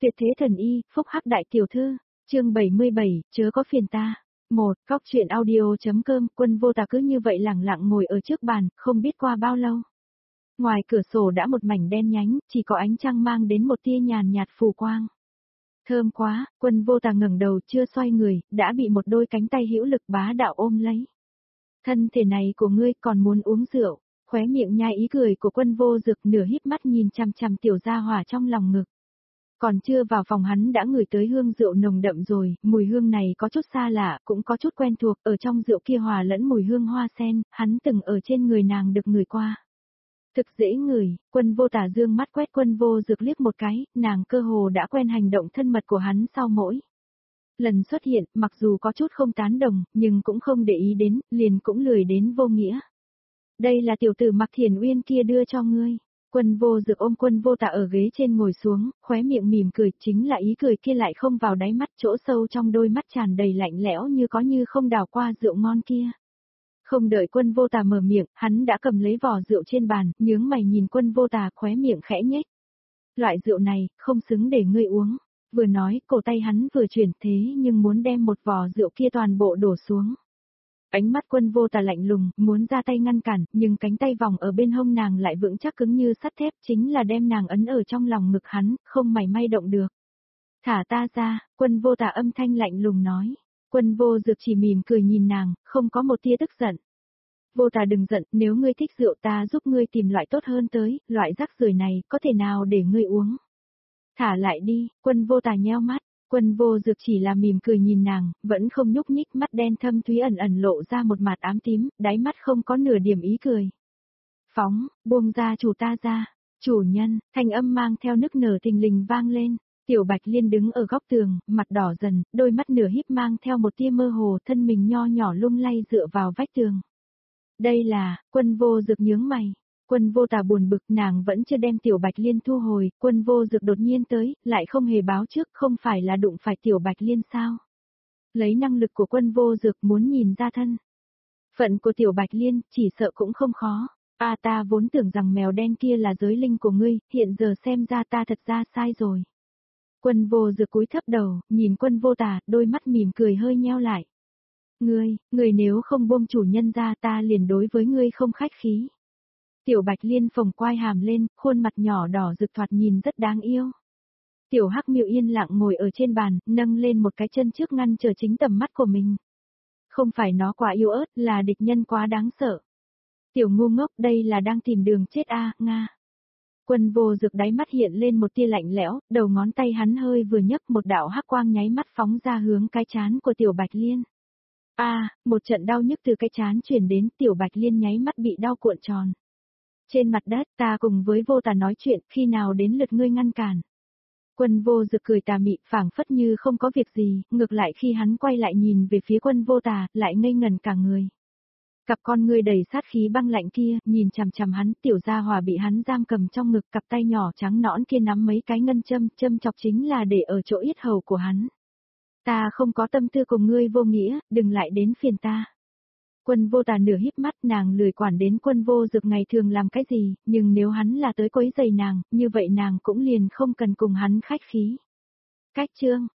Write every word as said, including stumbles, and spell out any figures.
Tuyệt thế thần y, phúc hắc đại tiểu thư, chương bảy mươi bảy, chớ có phiền ta. Một, Góc truyện audio.com, Quân Vô Tà cứ như vậy lẳng lặng ngồi ở trước bàn, không biết qua bao lâu. Ngoài cửa sổ đã một mảnh đen nhánh, chỉ có ánh trăng mang đến một tia nhàn nhạt phù quang. Thơm quá, Quân Vô Tà ngẩng đầu chưa xoay người, đã bị một đôi cánh tay hữu lực bá đạo ôm lấy. Thân thể này của ngươi còn muốn uống rượu, khóe miệng nhai ý cười của Quân Vô Dực nửa híp mắt nhìn chằm chằm tiểu gia hỏa trong lòng ngực. Còn chưa vào phòng hắn đã ngửi tới hương rượu nồng đậm rồi, mùi hương này có chút xa lạ, cũng có chút quen thuộc, ở trong rượu kia hòa lẫn mùi hương hoa sen, hắn từng ở trên người nàng được ngửi qua. Thực dễ ngửi, Quân Vô Tà dương mắt quét Quân Vô Dực liếc một cái, nàng cơ hồ đã quen hành động thân mật của hắn sau mỗi lần xuất hiện, mặc dù có chút không tán đồng, nhưng cũng không để ý đến, liền cũng lười đến vô nghĩa. Đây là tiểu tử Mặc Thiền Uyên kia đưa cho ngươi. Quân Vô Dực ôm Quân Vô Tà ở ghế trên ngồi xuống, khóe miệng mỉm cười, chính là ý cười kia lại không vào đáy mắt, chỗ sâu trong đôi mắt tràn đầy lạnh lẽo như có như không đào qua rượu ngon kia. Không đợi Quân Vô Tà mở miệng, hắn đã cầm lấy vò rượu trên bàn, nhướng mày nhìn Quân Vô Tà, khóe miệng khẽ nhếch. Loại rượu này, không xứng để ngươi uống. Vừa nói, cổ tay hắn vừa chuyển thế nhưng muốn đem một vò rượu kia toàn bộ đổ xuống. Ánh mắt Quân Vô Tà lạnh lùng, muốn ra tay ngăn cản, nhưng cánh tay vòng ở bên hông nàng lại vững chắc cứng như sắt thép, chính là đem nàng ấn ở trong lòng ngực hắn, không mảy may động được. Thả ta ra, Quân Vô Tà âm thanh lạnh lùng nói. Quân Vô Dực chỉ mỉm cười nhìn nàng, không có một tia tức giận. Vô Tà đừng giận, nếu ngươi thích rượu ta giúp ngươi tìm loại tốt hơn tới, loại rác rưởi này, có thể nào để ngươi uống. Thả lại đi, Quân Vô Tà nheo mắt. Quân Vô Dực chỉ là mỉm cười nhìn nàng, vẫn không nhúc nhích, mắt đen thâm thúy ẩn ẩn lộ ra một mặt ám tím, đáy mắt không có nửa điểm ý cười. Phóng, buông ra chủ ta ra, chủ nhân, thanh âm mang theo nức nở thình lình vang lên. Tiểu Bạch Liên đứng ở góc tường, mặt đỏ dần, đôi mắt nửa híp mang theo một tia mơ hồ, thân mình nho nhỏ lung lay dựa vào vách tường. Đây là, Quân Vô Dực nhướng mày. Quân Vô Tà buồn bực, nàng vẫn chưa đem Tiểu Bạch Liên thu hồi, Quân Vô Dực đột nhiên tới, lại không hề báo trước, không phải là đụng phải Tiểu Bạch Liên sao? Lấy năng lực của Quân Vô Dực muốn nhìn ra thân phận của Tiểu Bạch Liên, chỉ sợ cũng không khó. A à, ta vốn tưởng rằng mèo đen kia là giới linh của ngươi, hiện giờ xem ra ta thật ra sai rồi. Quân Vô Dực cúi thấp đầu, nhìn Quân Vô Tà, đôi mắt mỉm cười hơi nheo lại. Ngươi, ngươi nếu không buông chủ nhân ra ta liền đối với ngươi không khách khí. Tiểu Bạch Liên phồng quai hàm lên, khuôn mặt nhỏ đỏ rực thoạt nhìn rất đáng yêu. Tiểu Hắc Miêu yên lặng ngồi ở trên bàn, nâng lên một cái chân trước ngăn trở chính tầm mắt của mình. Không phải nó quá yếu ớt, là địch nhân quá đáng sợ. Tiểu ngu ngốc, đây là đang tìm đường chết a, à, Nga. Quân Vô Dực đáy mắt hiện lên một tia lạnh lẽo, đầu ngón tay hắn hơi vừa nhấc, một đạo hắc quang nháy mắt phóng ra hướng cái trán của Tiểu Bạch Liên. A, à, một trận đau nhức từ cái trán truyền đến, Tiểu Bạch Liên nháy mắt bị đau cuộn tròn. Trên mặt đất, ta cùng với Vô Tà nói chuyện, khi nào đến lượt ngươi ngăn cản. Quân Vô Dực cười tà mị, phảng phất như không có việc gì, ngược lại khi hắn quay lại nhìn về phía Quân Vô Tà, lại ngây ngẩn cả người. Cặp con ngươi đầy sát khí băng lạnh kia, nhìn chằm chằm hắn, tiểu gia hỏa bị hắn giam cầm trong ngực, cặp tay nhỏ trắng nõn kia nắm mấy cái ngân châm, châm chọc chính là để ở chỗ yết hầu của hắn. Ta không có tâm tư cùng ngươi vô nghĩa, đừng lại đến phiền ta. Quân Vô Tà nửa híp mắt, nàng lười quản đến Quân Vô Dực ngày thường làm cái gì, nhưng nếu hắn là tới quấy rầy nàng, như vậy nàng cũng liền không cần cùng hắn khách khí. Cách chương,